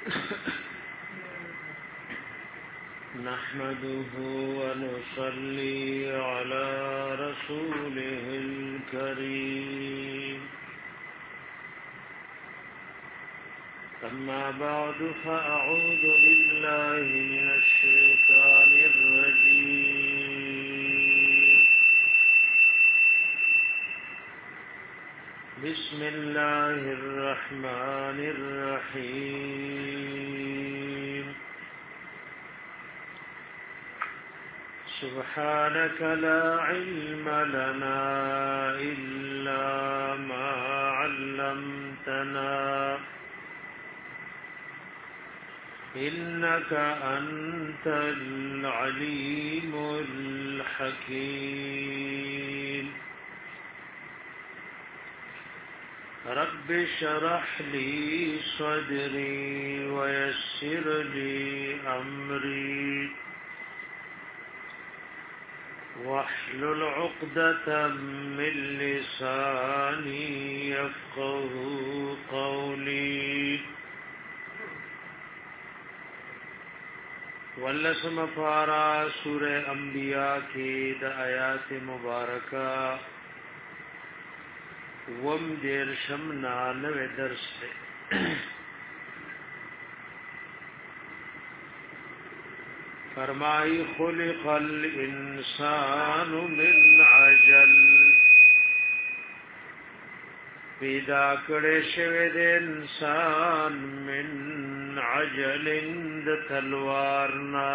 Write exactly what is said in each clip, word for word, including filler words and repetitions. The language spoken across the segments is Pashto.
نحمده ونصلي على رسوله الكريم أما بعد فأعوذ بالله من الشيطان الرجيم بسم الله الرحمن الرحيم سبحانك لا علم لنا إلا ما علمتنا إنك أنت العليم الحكيم رب اشرح لي صدري ويسر لي أمري واحلل عقدة من لساني يفقه قولي واللسم فارا سورة انبیاء کی دا آیات مبارکہ وم دیر شمنا نوے درس سے فرمائی خلق الانسان من عجل پیدا کړي شوی د انسان من عجل د تلوارنا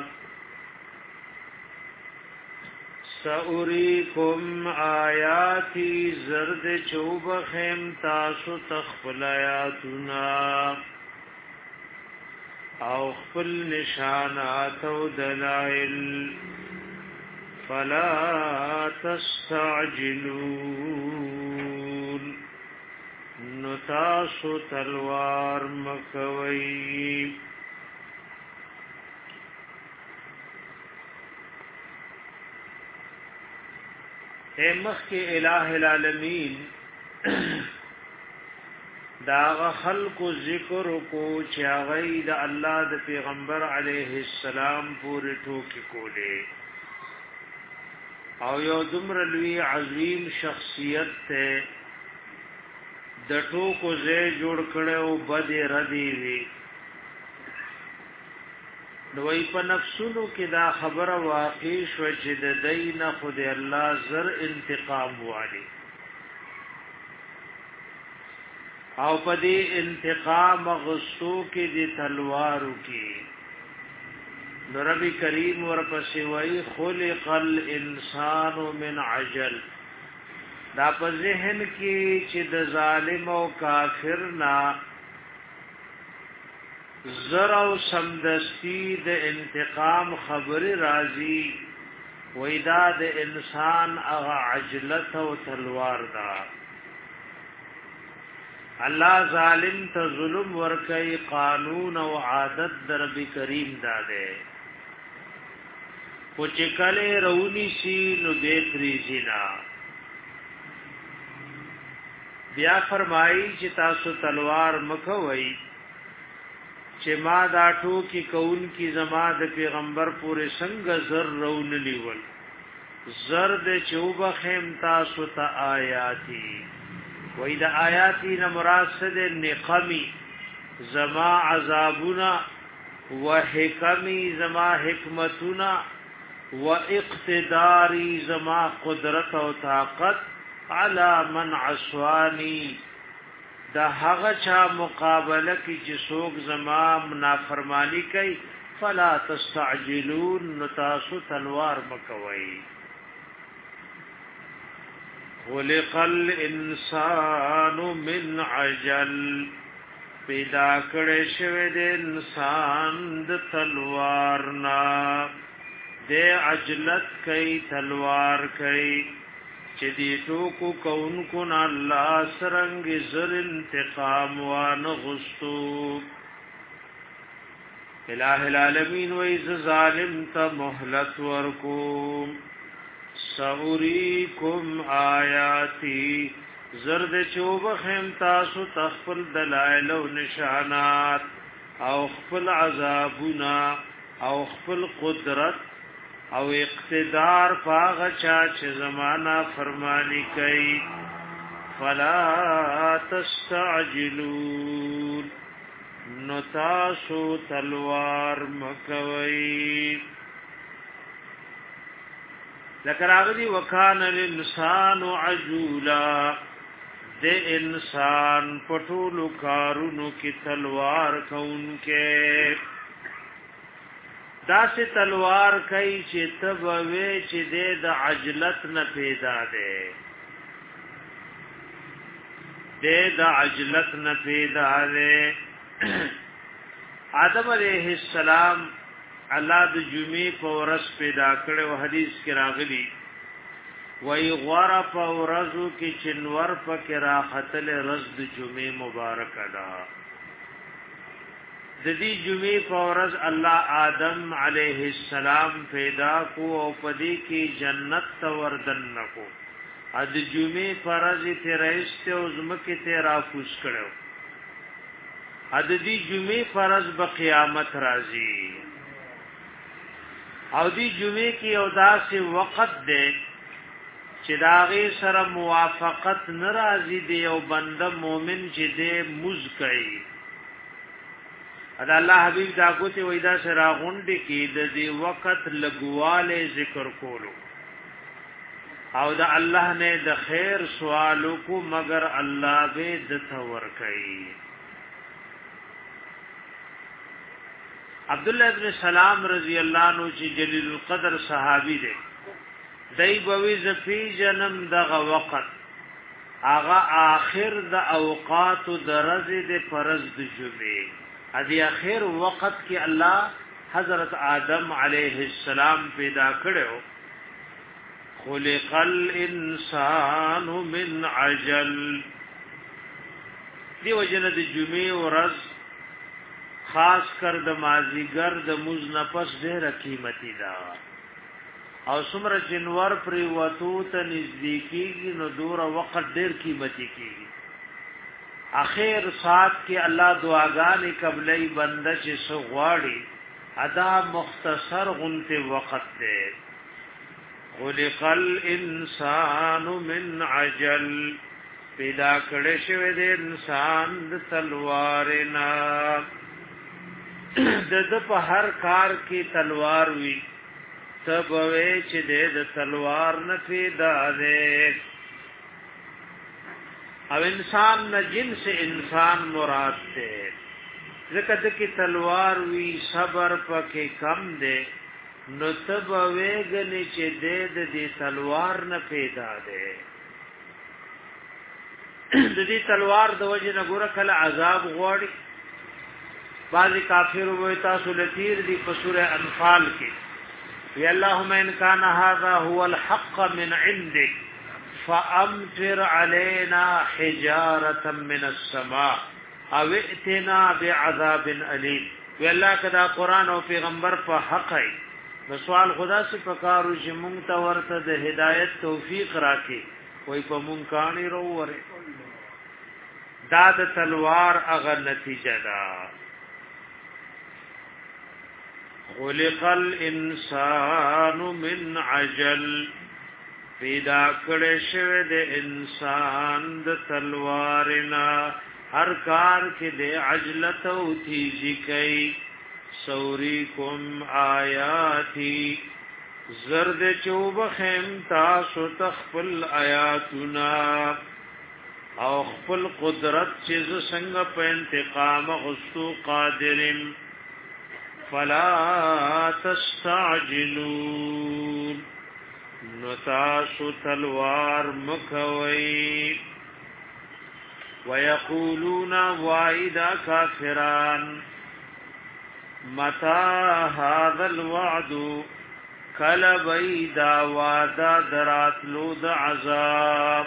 سأريكم آیاتی زرد چوبخم تاسو تخفل آیاتنا او خپل نشانات او دلائل فلا تستعجلون نتاسو تلوار مکوئی اے مخ کے الہ العالمین دا خلق ذکر کو چاغی دا اللہ دا پیغمبر علیہ السلام پوری ٹوکی کولے او یو دمر لوی عظیم شخصیت تے د ټوکو زې جوړ کړو بد ردی وی نوې په نفسونو کې دا خبره واقع شو چې د دین خود الله زر انتقام والی او په دې انتقام غصو کې د تلوارو کې نبی کریم ورپسې وای خلق الانسان من عجل دا په ذهن کې چې د ظالم او کافر نا زر او سمدستی د انتقام خبر راضی وېدا د انسان هغه عجلت او تلوار دا الله ظالم ته ظلم ورکي قانون او عادت در رب کریم داده پوچ کله رونی سی نو دې پریزینا بیا فرمایي چې تاسو تلوار مکوئ چې ما دا ټوکی کون کی زما د پیغمبر پورې څنګه زر رون لیول زر د چوبه خیم تاسو ته آیاتی وې د آیاتی نه مراد څه د نقمی زما عذابنا وحکمی زما حکمتنا واقتداری زما قدرت او طاقت علی من عصوانی دا هغه چا مقابله کی چې څوک زما نافرمانی کوي فلا تستعجلون نتاسو تلوار مکوي خلق الانسان من عجل پیدا کړي شوی د انسان د تلوار نا د عجلت کوي تلوار کوي چې دې ټوکو کونکو نه الله سرنګ زر انتقام وان غستو الہ العالمین و ایز ظالم تا مهلت ورکوم سوریکم آیاتی زرد چوبخم تاسو تخفل دلائل و نشانات او خپل عذابنا او خپل قدرت او اقتدار پاغه چا چې زمانہ فرمانی کوي فلا تستعجلون نتاسو تلوار مکوي لکه راغلی وکانه الانسان عجولا د انسان پټولو کارونو کې تلوار کونکې داسې تلوار کوي چې تبوي چې د عجلت نه پیدا ده د عجلت نه پیدا ده آدم علیہ السلام الله د جمعې په ورځ پیدا کړو حدیث کې راغلی وای غوړه په ورځو کې چنور په کې راحتل رز د جمعې مبارک ده د دې جمعې په ورځ الله آدم علیہ السلام پیدا کو او پدې کې جنت ته وردن نکو ا د جمعې فرض ته رئیسته او زمکه ته راکوش کړو ا د دې جمعې فرض په قیامت راځي او دې جمعې کې او داسې وخت ده چې داغه سره موافقت ناراضي دی او بنده مؤمن چې دې مز کوي ادا الله حبیب دا کوته وېدا سره غونډه کې د دې وخت لګواله ذکر کولو او دا الله نه د خیر سوالو کو مگر الله به د ثور کوي عبد الله ابن سلام رضی الله عنه چې جلیل القدر صحابي دی دای بوي زفی جنم دغه وخت اغا آخر د اوقات درزه د فرض د جمعه ادي اخر وخت کې الله حضرت آدم علیہ السلام پیدا کړو خلق الانسان من عجل دی وجنه د جمعه ورځ خاص کر د مازیګر د مز نفس ډېر قیمتي ده او څومره جنور پر وتو ته نزدیکیږي نو دور وخت ډېر قیمتي کیږي اخر سات کې الله دعاګانې قبلې بنده چې سو غواړي ادا مختصر غنته وخت ده خلق الانسان من عجل پیدا کړي شوی د انسان د تلوارنا د د په هر کار کې تلوار وي تبوي چې د تلوار نه پیدا ده او انسان نه جنس انسان مراد ده ځکه د کی تلوار وی صبر پکې کم ده نو تبوي غني چې د دې تلوار نه پیدا ده د دې تلوار د وجه نه ګوره کله عذاب غوړي بعضی کافر وې تاسو لتیر دي په سوره انفال کې یا اللهم ان كان هذا هو الحق من عندك فامطر علينا حجاره من السماء او ائتنا بعذاب اليم وی الله کدا قران او پیغمبر په حق ہے نو سوال خدا سے پکارو چې مونږ ته ورته د هدایت توفیق راکړي وای په مونږ کانی وروره دا د تلوار هغه نتیجه ده خلق الانسان من عجل پیدا کړه شوی د انسان د تلوارنا هر کار کې د عجلت او تیزی کوي سوریکم آیاتی زرد چوب خیم تاسو تخپل آیاتنا او خپل قدرت چیز څنګه په انتقام غستو قادرم فلا تستعجلون نتاسو تلوار مکوي ويقولون وعيدا كافران متى هذا الوعد کل بیدا وعدا دراتلو د عذاب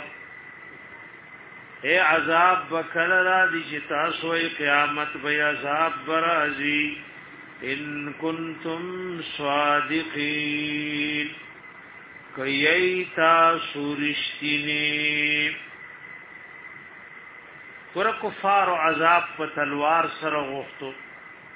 اے عذاب بکل را دی چتا سوئی قیامت بی عذاب برازی ان کنتم صادقین کئیتا سورشتینی ور کفار و عذاب په تلوار سره غوښتو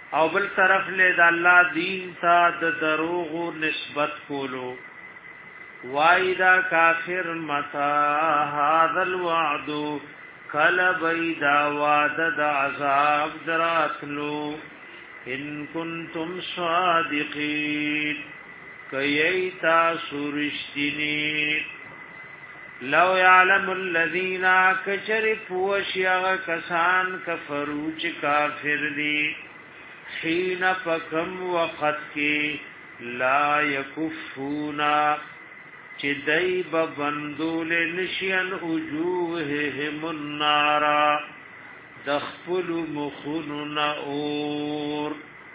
او بل طرف له د الله دین ته د دروغ نسبت کولو وایدا کافر متا هذا الوعد کل بیدا وعد د عذاب دراتلو ان کنتم صادقین کیتا سورشتنی لو يعلم الذين كفروا پوشیا کسان کفرو چ کافر دی حين فكم وقت کی لا يكفونا چې دای په بندول نشین وجوههم النار دخل مخون اور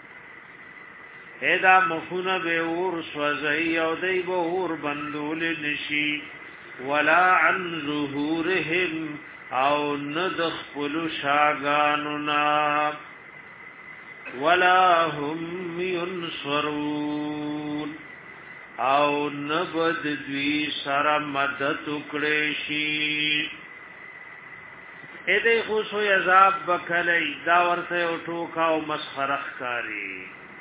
ادا مخون به اور سوځي او دای به اور بندول نشي ولا عن ظهورهم او ندخل شاغاننا ولا هم ينصرون او نبد دوی سره مدد وکړي اې دې خو سو عذاب بکلې دا ورته او ټوکا او مسخره ښکاری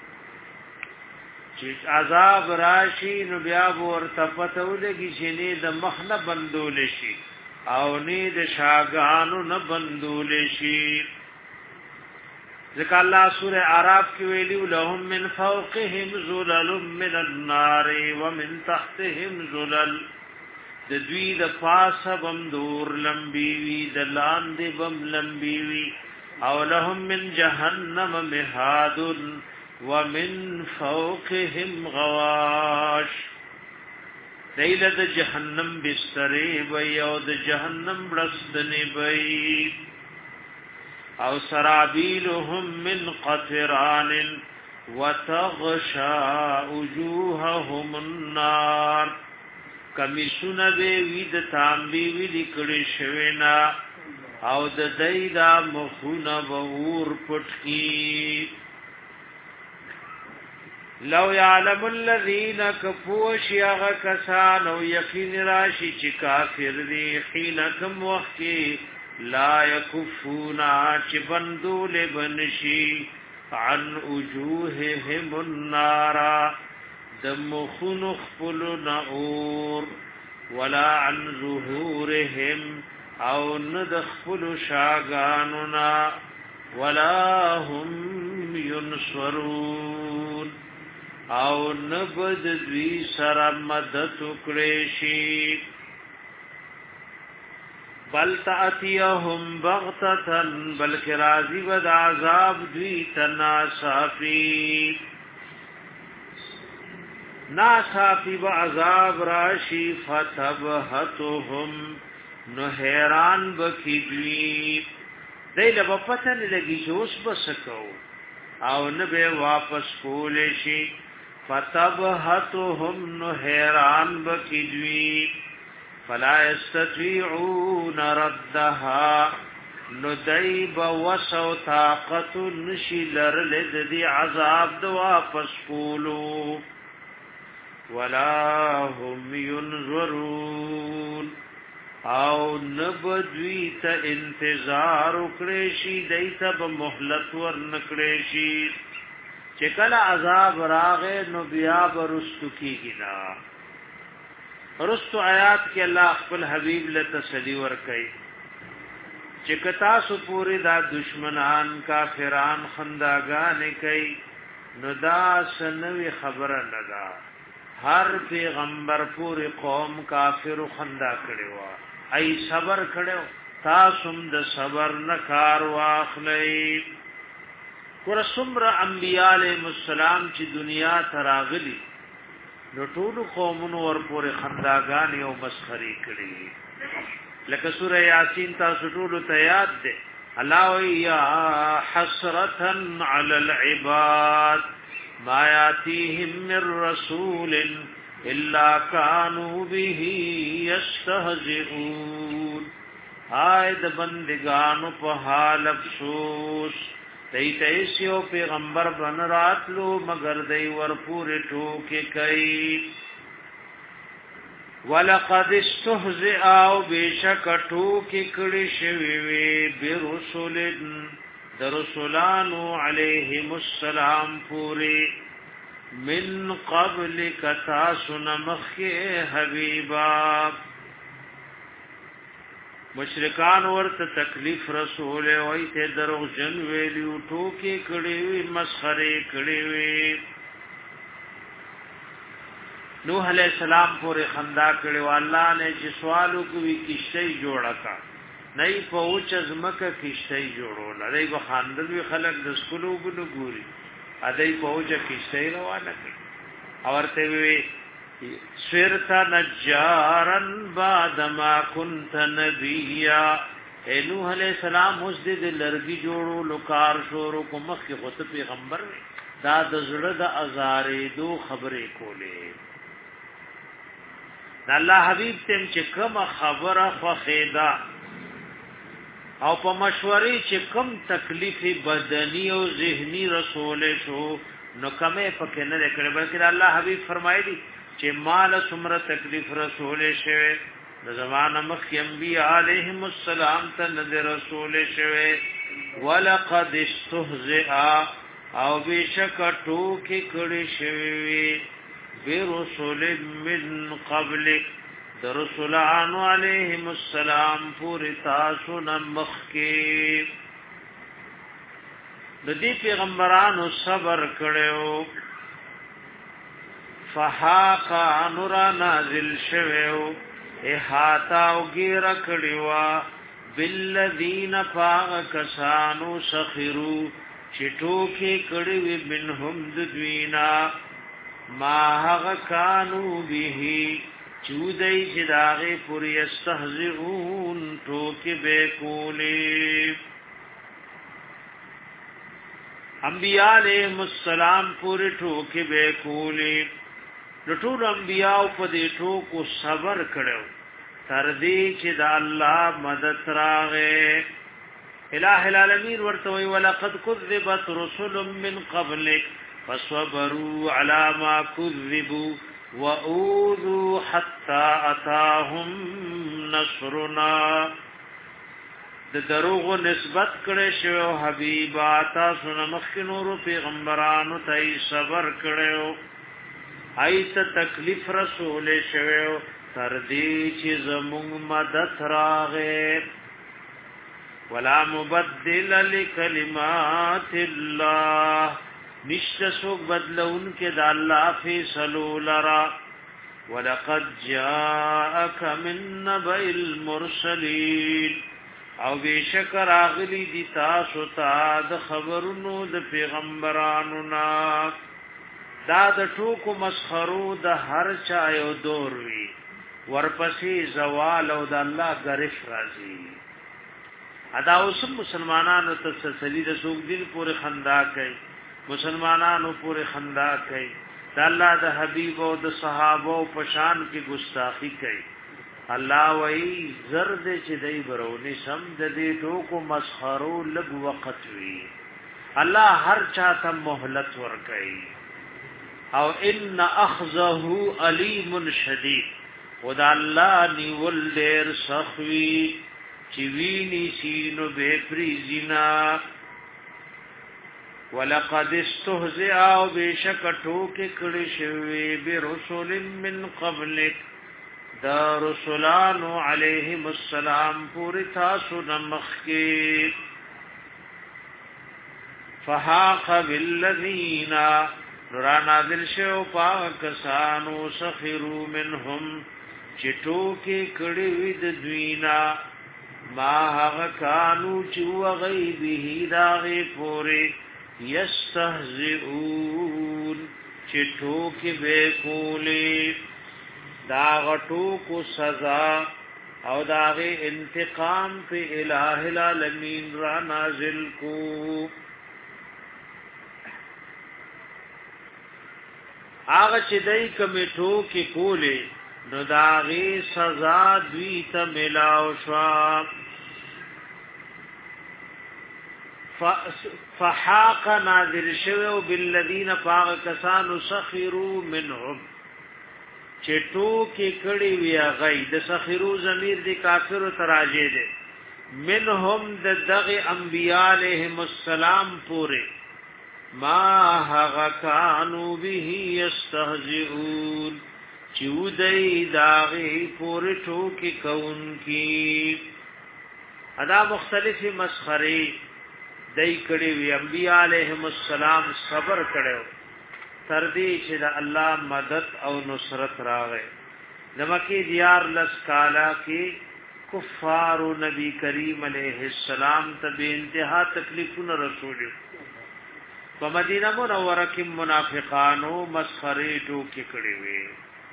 چې عذاب راشي نو بیا ورته پته ولګي چې نه د مخ نه بندول شي او نه د شاګانو نه بندول شي ذکر الله سورہ اعراف کې ویلي لهم من فوقهم ظلل من النار ومن تحتهم ظلل د دوی د پاسه بم دور لمبي وي د لاندې بم لمبي وي او لهم من جهنم مهاد ومن فوقهم غواش دیل د جهنم بسترې وي او د جهنم بلستنې وي او سرابيلهم من قطران وتغشى وجوههم النار کمیسونه به وید تانبی وی لیکړي شوینا او د دایدا مخونه ور پټکی لو يعلم الذين كفروا شيغ کسان او یقین راشي چې کافر دي حينکم وقت لا يكفونا چې بندول بنشي عن وجوههم النار دمخون خپل نور ولا عن ظهورهم او ندخل شاغاننا ولا هم ينصرون او نبد دوی سره مدد وکړي شي بل تاتيهم بغتة بلک راضی ود عذاب دوی تناصافی ناصافی و عذاب راشی فتبهتهم نو حیران بکی دوی دیل با پتن لگی جوش بسکو او نبی واپس کولشی فتبهتهم نو حیران بکی دوی فلا يستطيعون ردها ندیب وسو طاقت نشلر لذی عذاب دو واپس کولو ولا هم ينظرون او نبدوی تا انتظار اکریشی دیتا بمحلت ورنکریشی چکل عذاب راغے نبیا برستو کی گنا رستو آیات کې الله خپل حبیب له تسلی ورکړي چې کتا سو پوری دا دشمنان کافران خنداګان کوي نو دا سنوي خبره نه ده هر پیغمبر پوری قوم کافر خندا کړي وا ای صبر کړو تاسو د صبر نه کار واخلئ ور څومره انبیاء علیهم السلام چې دنیا تراغلی نو ټول قومونو ور پورې خنداګان یو مسخري کړي لکه سوره یاسین تاسو ټول ته یاد ده الله یا حسرتا علی العباد ما یاتیهم من رسول الا كانوا به یستهزئون آید بندگانو په حال افسوس دیتا ایسیو پیغمبر بن راتلو مگر دی ورپوری ٹوکی کئی وَلَقَدِ اسْتُهْزِئَ او بیشک ٹوکی کڑی شویوی برسول د رسولانو علیهم السلام پوری من قبل کتا سنمخ حبیبا مشرکان ورته تکلیف رسول وای ته دروغ جن ویلو ټوکی کړي وی مسخره کړي وی نوح علیہ السلام پورې خندا کړي او الله نه چې سوالو کوي کیشته جوړه کا نه په اوچ ازمکه کیشته جوړول لري به خاندل وی خلک د سکولو بنو ګوري ا دې په اوچ کیشته روانه کړي او ورته وی سرتا نجارن بعد ما كنت نبيا نوح علیہ السلام اوس دې لرګي جوړو لوکار شورو کوم مخ خط پیغمبر دا د زړه د ازارې دو خبرې کولې د الله حبيب تم چې کوم خبره خو خیدا او په مشورې چې کوم تکلیف بدني او ذهني رسول شو نو کومه پکې نه کړې بلکې الله حبيب فرمایلی چې مال سمره تکلیف رسول شوه د زمانه مخ انبیاء علیهم السلام ته نظر رسول شوه ولقد استهزئ او بشک ټوکی کړي شوی برسول من قبل د رسولان علیهم السلام پوری تاسو نمخ کې د دې پیغمبرانو صبر کړو فحاق نورا نازل شویو احاتا او گیر کڑیوا بالذین فاغ کسانو سخرو چٹو کی کڑیوی منهم ددوینا ما حق کانو بیهی چودئی چداغی پوری استحزعون ٹوکی بیکولی انبیاء علیہ السلام پوری ٹوکی بیکولی د ټول انبیاء په دې ټکو صبر کړو تر دې چې د الله مدد راغې الٰه العالمین ورته وی ولقد كذبت رسل من قبلك فصبروا على ما كذبوا واوذوا حتى اتاهم نصرنا د دروغ نسبت کړي شو حبیبا تاسو نمخینو پیغمبرانو ته صبر کړو ایت تکلیف رسول شویو تر دې چې زموږ مدد راغې ولا مبدل لکلمات الله نشته څوک بدلون کې د الله فیصلو لرا ولقد جاءك من نبأ المرسلين او بشکر اغلی دي تاسو ته د خبرونو د پیغمبرانو نا دا د ټوکو مسخرو د هر چا یو دور وی ورپسې زوال او د الله غرف راځي ادا اوس مسلمانانو ته تسلی د سوق دل پورې خندا کوي مسلمانانو پورې خندا کوي د الله د حبیب او د صحابه په شان کې ګستاخی کوي الله وای زرد چې دای برونی سم د دې ټوکو مسخرو لږ وخت وی الله هر چا ته مهلت ور کوي او ان اخذه علیم شدید خدا الله نیول ډیر سخوی چې ویني سینو به پریزینا ولقد استهزئ او بشکټو کې کړي شوی برسول من قبلک دا رسولان علیهم السلام پوری تاسو نمخ کې فحاق بالذین را نازل شو پاکسانو سخرو منهم چټو کې کړي وي د دوینا ما هغه کانو چې غیبه داغه پوره یستهزئون چټو کې به کولې دا غټو کو سزا او داغه انتقام په الٰه العالمین را نازل کو هغه چې دای کمیټو کې کولې نو داغي سزا دوی ته ملاو شو فحاق نادر شو بالذین فاق کسانو سخروا منهم چټو کې کړي وی غي د سخرو ضمیر دی کافر تراجه دي منهم د دغ انبیاء علیہم السلام پورے ما هغه کانو به یستهزئون چودای داغی پورے ټوکی کون کی ادا مختلف مسخری دای کړي وی انبیاء علیہم السلام صبر کړو تر دې چې د الله مدد او نصرت راغې د مکی دیار لس کالا کې کفار نبی کریم علیہ السلام ته به انتها تکلیفونه رسول په مدینه منوره کې منافقانو مسخري ټوکی کړي وی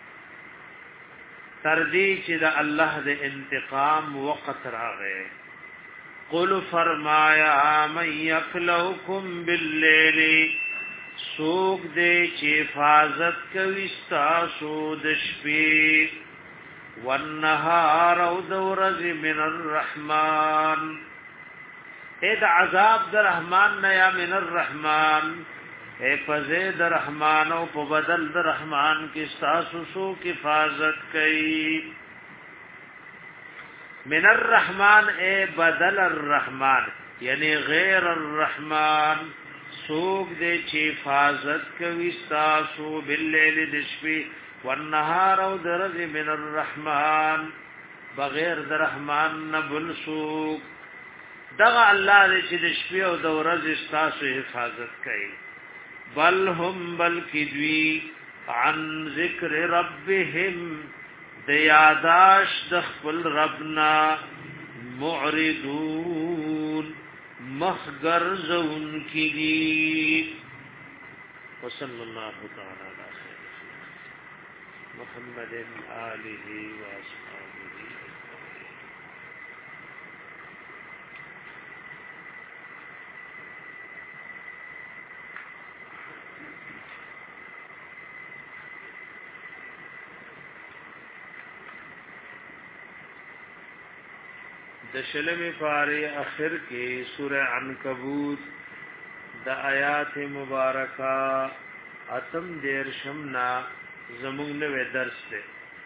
تر دې چې د الله د انتقام وخت راغې قل فرمایا من یکلوکم باللیل سوک دے چی حفاظت کوي ستاسو د شپې والنهار او د ورځې من الرحمن اے د عذاب د رحمان نه یا من الرحمن اے فزید د رحمان او په بدل د رحمان کې ستاسو سوک حفاظت کوي من الرحمن اے بدل الرحمن یعنی غیر الرحمن سوک دے چی حفاظت کوي ستاسو باللیل د شپې والنهار او درز من الرحمن بغیر د رحمان نه بل سوک دغه الله دې چې د شپې او د ورځې ستاسو حفاظت کوي بل هم بلکی دوی عن ذکر ربهم د یاداش د خپل ربنا معرضون مخگر زون کی دی وصلی اللہ تعالی علی خیر محمد آلہ و اصحابہ د شلم پاره اخر کې سوره عنکبوت د آیات مبارکه اتم دیر شمنا زمون نو درس ده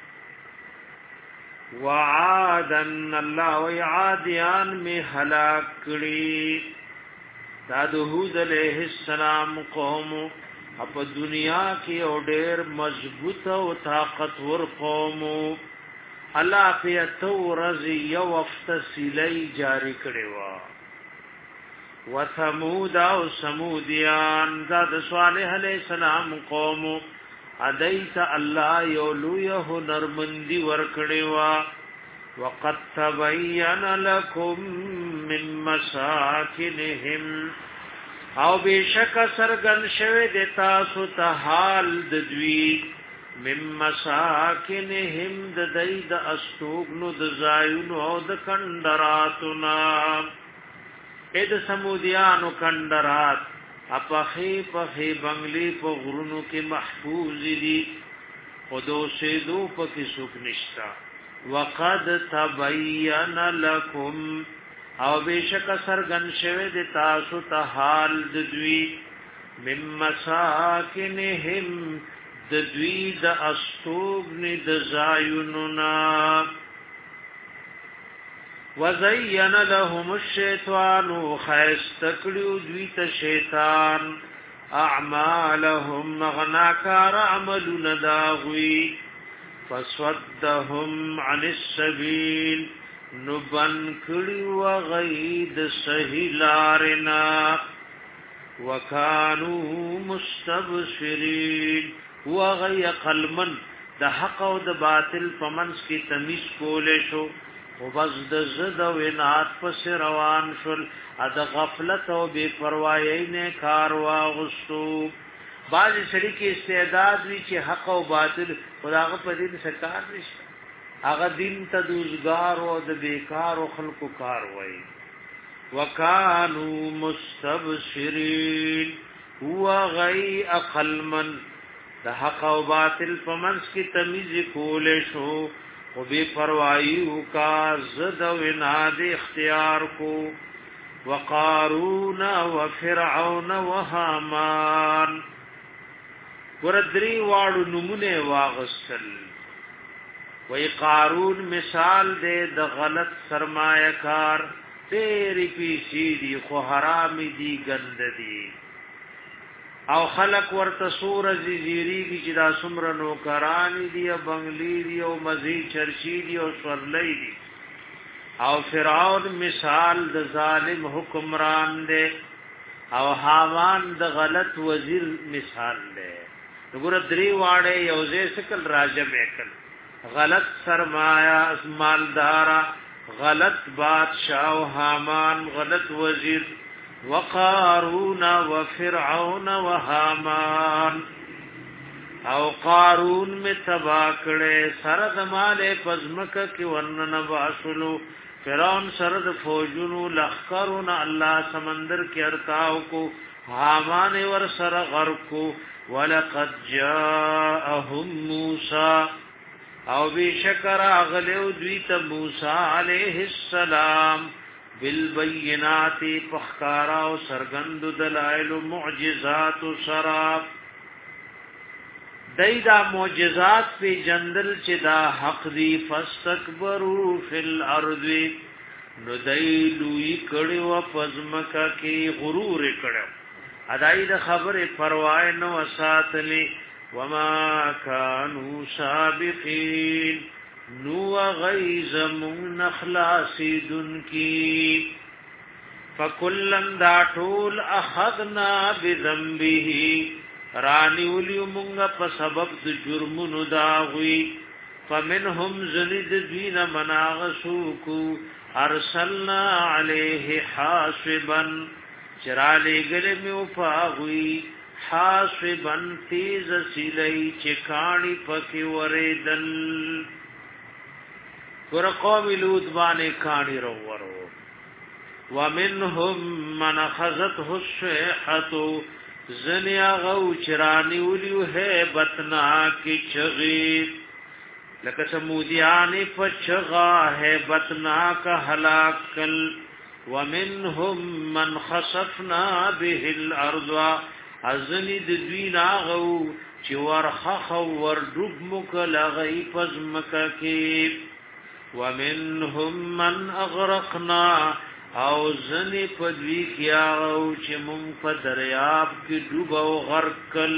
وعادن الله وعادیان می هلاک کړي دا د هود علیہ السلام قوم په دنیا کې او ډېر مضبوط او طاقتور قوم الله په تو رضی یو وخت سلی جاری کړي وا وثمود او سمودیان ذات صالح علیہ السلام قوم ادیت الله یو لوی نرمندی ور کړي وا وقد تبین لكم من مساکنهم او بشک سرغن شوه د تاسو ته حال د دوی مم مساکنهم د دید استوګنو د زایونو او د کندراتنا اې د سمودیانو کندرات اپخې پخې بنگلې په غرونو کې محفوظ دي خودو سیدو پکې سوک نشتا وقد تبین لكم او بشک سرغن شوه د تاسو ته حال د دوی مم مساکنهم د دوی د استوګنی د زایوننا وزین لهم الشیطان خیستکلیو دوی ته شیطان اعمالهم مغناکار عمل نداغوی فسودهم عن السبیل نبن کلیو غید سہیلارنا وکانو مستبصرین وغی قلمن د حق او د باطل پمنس کی تمیز کولې شو او بس د زد او انات پس روان شل د غفلت او بے پروايي نه کار واغستو باز سړي کې استعداد وی چې حق او باطل خداغه په دې سرکار نشته هغه دین ته دوزګار او د بیکار او خلقو کار وای وکانو مستبصرین وغی قلمن د حق او باطل په منځ کې تمیز کولې شو او بے پروايي کا زد او اناد اختیار کو وقارون وفرعون وهامان وردري واړو نمونه واغسل وی قارون مثال دے د غلط سرمایہ کار تیری پیسی دی خو حرام دی گند دی او خلق ورته سور زیری کی چې دا سمر نوکرانی دی او بنگلی دی او مزی چرشی دی او سورلی دی او فرعون مثال د ظالم حکمران دی او حامان د غلط وزیر مثال دی وګوره درې واړه یوځه سکل راجم وکړ غلط سرمایہ مالدارا غلط بادشاہ و حامان غلط وزیر وقارون وفرعون وحامان او قارون میں تباکڑے سرد مال پزمک کی ورنن باسلو فرعون سرد فوجنو لخکرون اللہ سمندر کی ارتاو کو حامان ور سر غرق کو ولقد جاءهم موسیٰ او بشکر اغلیو دویت موسیٰ علیہ السلام بالبینات پخکارا و سرگند دلائل و معجزات و سراب دی دا معجزات پی جندل چی دا حق دی فاستکبرو فی الارض نو دی لوی کڑی و پزمکا کی غرور کڑی ادائی دا خبر پروائی نو ساتلی وما كانوا سابقين نو غیظ من اخلاصی دن کی فکلن دا ټول اخذنا بذنبه رانی ولیو منگا پا سبب د جرمونو داغوی فمنهم زنید دین مناغسوکو ارسلنا علیه حاسبا چرالی گلمی وفاغوی حاسبا تیز سیلی چکانی پکی وریدل ور قوم لوط بانے کانی رو ورو ومنهم من خذته الصيحة زنیا غو چرانی ولیو ہے بتنا کی چغی لکه سمودیانی پچغا ہے بتنا کا ہلاکل ومنهم من خسفنا به الارض ازنی د دوی ناغو چې ورخخ ور ډوب مکل غی پزمک کې ومنهم من اغرقنا او زنی پدوی کیا او چې مون په دریاب کې ډوب او غرقل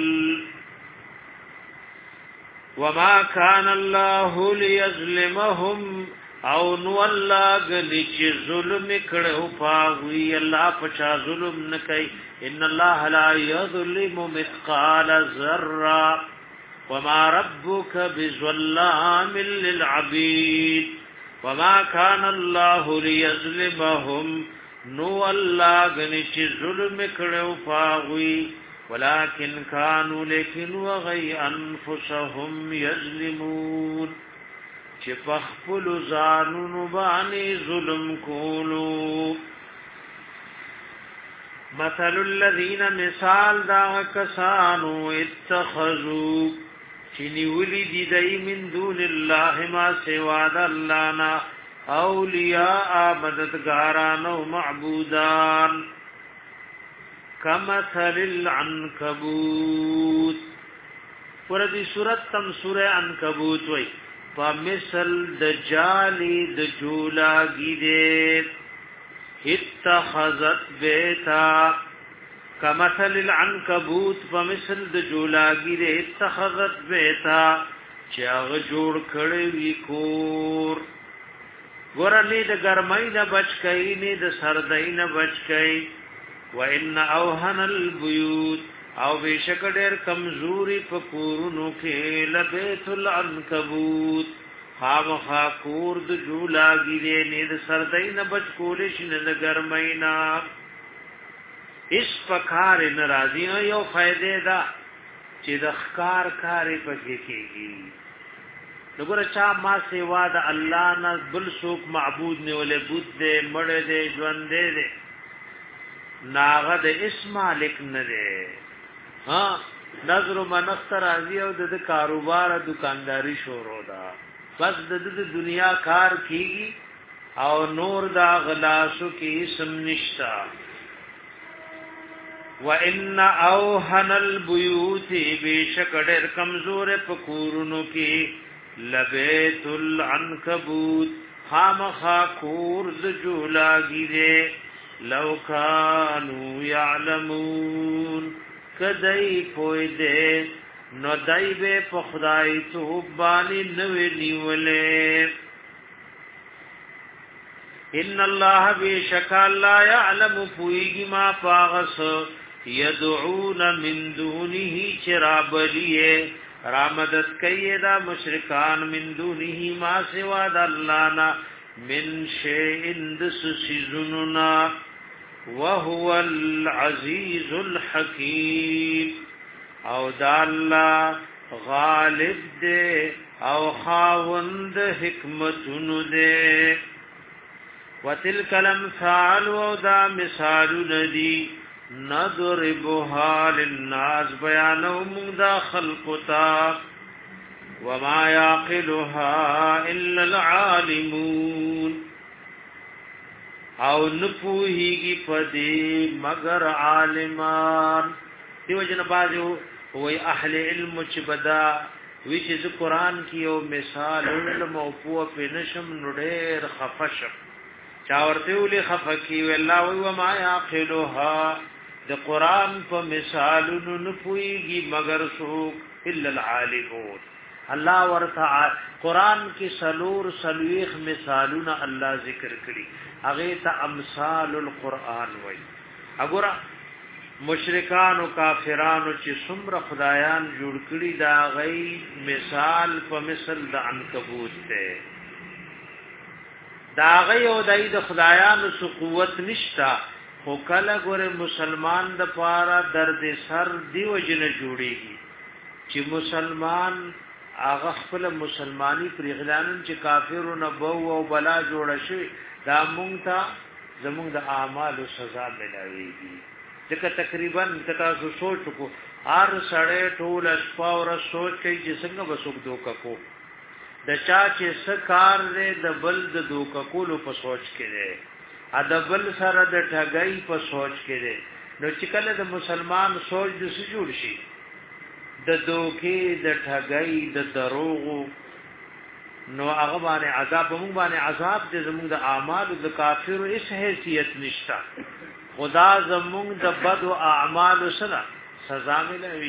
وما كان الله ليظلمهم او نو الله غلی چې ظلم کړو پاوی الله پچا ظلم نکي ان الله لا يظلم مثقال ذره وما ربك بظلام للعبيد وما كان الله ليظلمهم نو الله غلی چې ظلم کړو پاوی ولكن كانوا لكن وغي انفسهم يظلمون چې پخپل ځانونو باندې ظلم کولو مثل الذين مثال دا کسانو اتخذوا چنی ولی دی دای من دون الله ما سوا د الله نا اولیاء مددگاران او معبودان کمثل العنکبوت ورته سورۃ تم سورہ عنکبوت وای فمثل دجالی دجولا گیده اتخذت بیتا کمثل العنکبوت فمثل دجولا گیده اتخذت بیتا چاغ جوړ کړي وی کور ورنی د ګرمۍ نه بچ کئ نه د سردۍ نه بچ کئ وان اوهن البیوت او بیشک ډیر کمزوری په کورونو کې لبیت العنکبوت خامخا کور د جولا گیره نه د سردۍ نه بچ کولې شنه د ګرمۍ نه اس پکار ناراضی یو فائدې دا چې د ښکار کارې پکې کېږي وګوره چا ما سیوا د الله نه بل څوک معبود نه ولې بوت دې مړ دې ژوند دې ناغه د اسم مالک نه دې ها نظر منخت راضی او د کاروبار دکانداری شروع ده بس د دنیا کار کیږي او نور دا غلاسو کې اسم نشتا وان اوهن البيوت بشکډر کمزور پکورونو کې لبیت العنکبوت خامخا کور د جولاگی دے لو کانو یعلمون کدی پوی دے نو دای به په خدای توبانی نوې نیولې ان الله بشک لا يعلم فویږي ما پاغس يدعون من دونه چرابلیه رامدت کیدا مشرکان من دونه ما سوا د الله نا من شيء دسسزننا وهو العزيز الحكيم او دا الله غالب دے او خاوند حکمتونو دے وتلک الامثال و دا مثال ندی نضربها للناس بیانو مغدا خلقتا وما يعقلها الا العالمون او نپوهیږي پدې مگر عالمان دیو جن بازو وای اهل علم چې بدا وی چې قرآن کې یو مثال علم او په پنشم نډېر خفشم چا ورته ولي خفکی والله و ما يعقلها د قرآن په مثالونو نپوهیږي مگر سو الا العالمون الله ورته قرآن کې سلور سلويخ مثالونه الله ذکر کړي هغه ته امثال القرآن وای وګوره مشرکان او کافرانو چې څومره خدایان جوړ کړي دا غي مثال په مثل د عنکبوت ته دا غي او دای د خدایانو سو قوت نشتا خو کله ګوره مسلمان د پاره درد سر دیو جن جوړيږي چې مسلمان هغه خپل مسلمانی پر اعلان چې کافرونو بو او بلا جوړ شي دا مونږ ته زمونږ د اعمالو سزا ملويږي ځکه تقریبا کتا سو سوچ کو هر سړی ټول اسپاور سوچ کوي چې څنګه وسوک دوکا کو د چا چې سکار دې د بل د دوکا کولو په سوچ کې دی ا د بل سره د ठګای په سوچ کې دی نو چې کله د مسلمان سوچ د څه جوړ شي د دوکې د ټګای د دروغو نو هغه باندې عذاب موږ باندې عذاب دې زموږ د اعمال د کافرو هیڅ حیثیت نشتا خدا زموږ د بد او اعمال سره سزا ملوي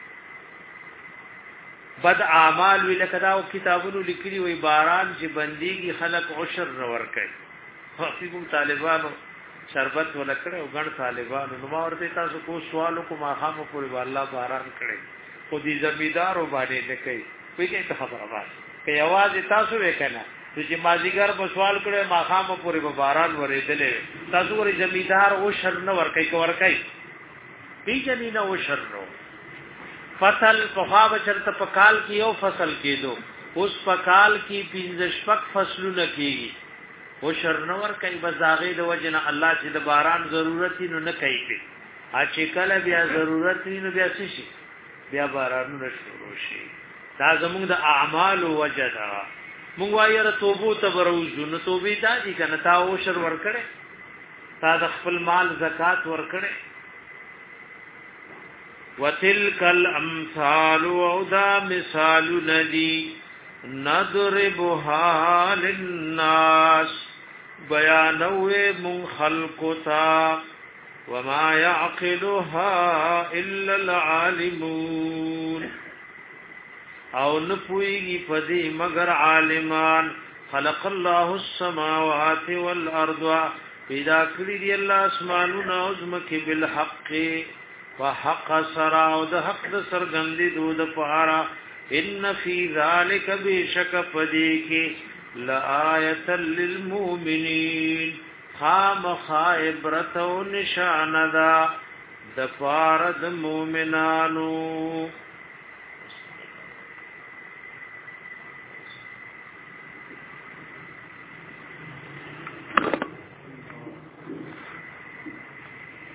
بد اعمال وی لکه دا کتابونو لیکلي وي باران چې بنديږي خلق عشر ور کوي حقیقو طالبانو شربت ولکړه او ګڼ طالبانو نو ما ورته تاسو کو سوالو کو ما خامو پورې الله باران کړي خو دې زمیدارو باندې نه کوي وی کې خبره واسه که आवाज تاسو وکنه چې مازیګر په سوال کړه ما خامو پورې به باران ورېدلې تاسو ورې زمیدار او شر نه ور کوي کو ور کوي پیجنې نه او شر نو فصل په خوا چرته په کال کې یو فصل کېدو اوس په کال کې پنځه شپږ فصلونه کېږي او شر نه ور کوي بزاغې د وجنه الله چې د باران ضرورت نو نه کوي ا چې کله بیا ضرورت نو بیا شي بیا باران نه شروع شي دا زموږ د اعمال وجدا موږ وایره توبو ته وروزو نو توبې دا دي کنه تا او شر ور کړي تا د خپل مال زکات ور کړي وتلک الامثال او دا مثال ندی نضربها للناس بیانوه من خلقتا وما يعقلها الا العالمون او نپویگی پدی مگر عالمان خلق الله السماوات والارض پیدا کړی دی الله اسمانونه او زمکه بالحق وحق سرا او د حق د سرګندې دود پارا ان فی ذلک بشک پدی کی لآیت للمؤمنین خام خائبرت و نشان دا د پارد مومنانو